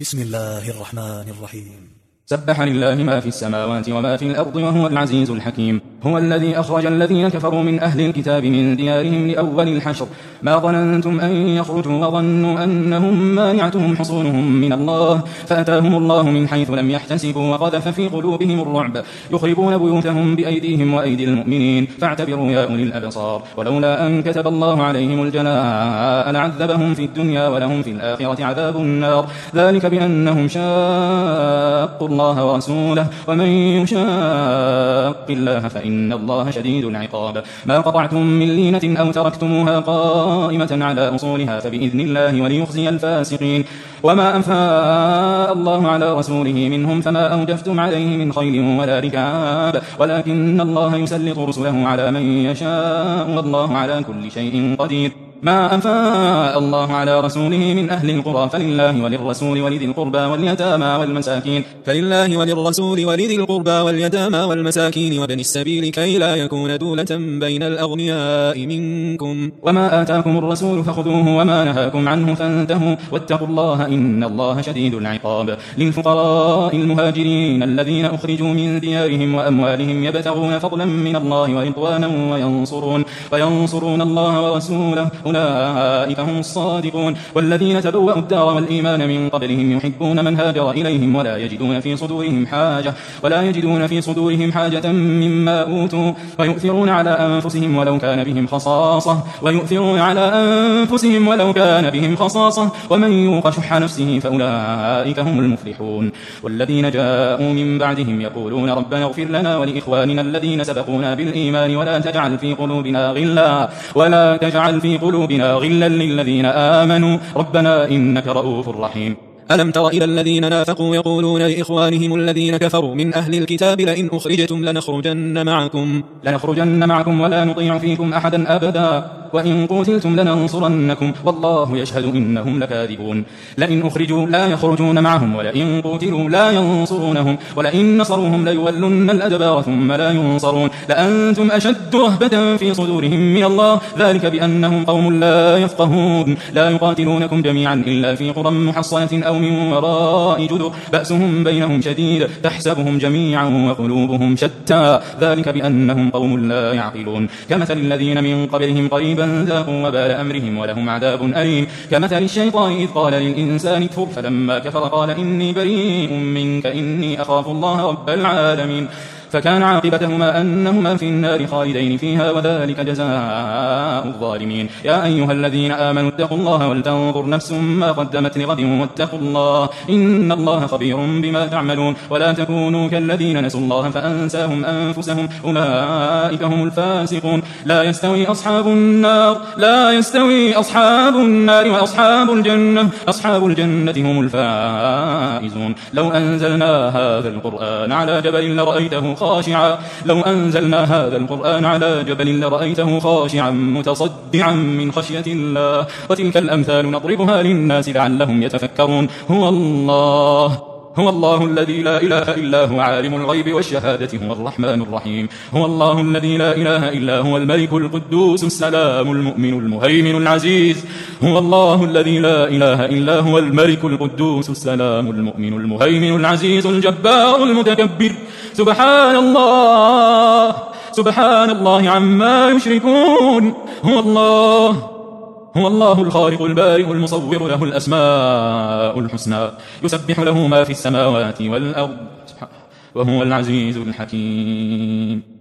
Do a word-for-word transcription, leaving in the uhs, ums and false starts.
بسم الله الرحمن الرحيم. سبح لله ما في السماوات وما في الأرض وهو العزيز الحكيم. هو الذي أخرج الذين كفروا من أهل الكتاب من ديارهم لأول الحشر ما ظننتم أن يخرجوا وظنوا أنهم مانعتهم حصونهم من الله فأتاهم الله من حيث لم يحتسبوا وقذف في قلوبهم الرعب يخربون بيوتهم بأيديهم وأيدي المؤمنين فاعتبروا يا أولي الأبصار. ولولا أن كتب الله عليهم الجلاء لعذبهم في الدنيا ولهم في الآخرة عذاب النار ذلك بأنهم شاقوا الله ورسوله ومن يشاق الله فإن الله شديد العقاب. ما قطعتم من لينة أو تركتموها قائمة على أصولها فبإذن الله وليخزي الفاسقين. وما أنفاء الله على رسوله منهم فما أوجفتم عليه من خيل ولا ركاب ولكن الله يسلط رسله على من يشاء والله على كل شيء قدير. ما أنفاء الله على رسوله من أهل القرى فلله وللرسول ولذي القربى واليتامى والمساكين فلله وللرسول ولذي القربى واليتامى والمساكين وابن السبيل كي لا يكون دولة بين الأغنياء منكم. وما آتاكم الرسول فخذوه وما نهاكم عنه فانتهوا واتقوا الله إن الله شديد العقاب. للفقراء المهاجرين الذين أخرجوا من ديارهم وأموالهم يبتغون فضلا من الله ورضوانا وينصرون, وينصرون الله ورسوله أولئك هم الصادقون. والذين تبوأوا الدار والإيمان من قبلهم يحبون من هاجر إليهم ولا يجدون في صدورهم حاجة ولا يجدون في صدورهم حاجة مما أوتوا ويؤثرون على أنفسهم ولو كان بهم خصاصة ويؤثرون على أنفسهم ولو كان بهم خصاصة ومن يوق شح نفسه فأولئك هم المفلحون. والذين جاءوا من بعدهم يقولون ربنا اغفر لنا ولإخواننا الذين سبقونا بالإيمان ولا تجعل في قلوبنا غلا ولا تجعل في قلوبنا غلا للذين آمنوا ربنا إنك رؤوف رحيم. ألم تر إلى الذين نافقوا يقولون لإخوانهم الذين كفروا من أهل الكتاب لئن أخرجتم لنخرجن معكم لنخرجن معكم ولا نطيع فيكم أحدا أبدا وإن قتلتم لننصرنكم والله يشهد إنهم لكاذبون. لئن أخرجوا لا يخرجون معهم ولئن قتلوا لا ينصرونهم ولئن نصروهم ليولن الأدبار ثم لا ينصرون لأنتم أشد رهبة في صدورهم من الله ذلك بأنهم قوم لا يفقهون. لا يقاتلونكم جميعا إلا في قرى محصنة أو من وراء جدر بأسهم بينهم شديد تحسبهم جميعا وقلوبهم شتى ذلك بأنهم قوم لا يعقلون. كمثل الذين من قبلهم قريبا ذاقوا وبال أمرهم ولهم عذاب أليم. كمثل الشيطان إذ قال للإنسان اكفر فلما كفر قال إني بريء منك إني أخاف الله رب العالمين فكان عاقبتهما أنهما في النار خالدين فيها وذلك جزاء الظالمين. يا أيها الذين آمنوا اتقوا الله ولتنظر نفس ما قدمت لغد واتقوا الله إن الله خبير بما تعملون. ولا تكونوا كالذين نسوا الله فأنساهم أنفسهم أولئك هم الفاسقون. لا يستوي أصحاب النار لا يستوي أصحاب النار وأصحاب الجنة أصحاب الجنة هم الفائزون. لو أنزلنا هذا القرآن على جبل لرأيته خاشعا لو أنزلنا هذا القرآن على جبل لرأيته خاشعا متصدعا من خشية الله وتلك الأمثال نضربها للناس لعلهم يتفكرون. هو الله هو الله الذي لا إله إلا هو عالم الغيب والشهادة هو الرحمن الرحيم. هو الله الذي لا إله إلا هو الملك القدوس السلام المؤمن المهيمن العزيز. هو الله الذي لا إله إلا هو الملك القدوس السلام المؤمن المهيمن العزيز الجبار المتكبر. سبحان الله سبحان الله عما يشركون. هو الله هو الله الخالق البارئ المصور له الأسماء الحسنى يسبح له ما في السماوات والأرض وهو العزيز الحكيم.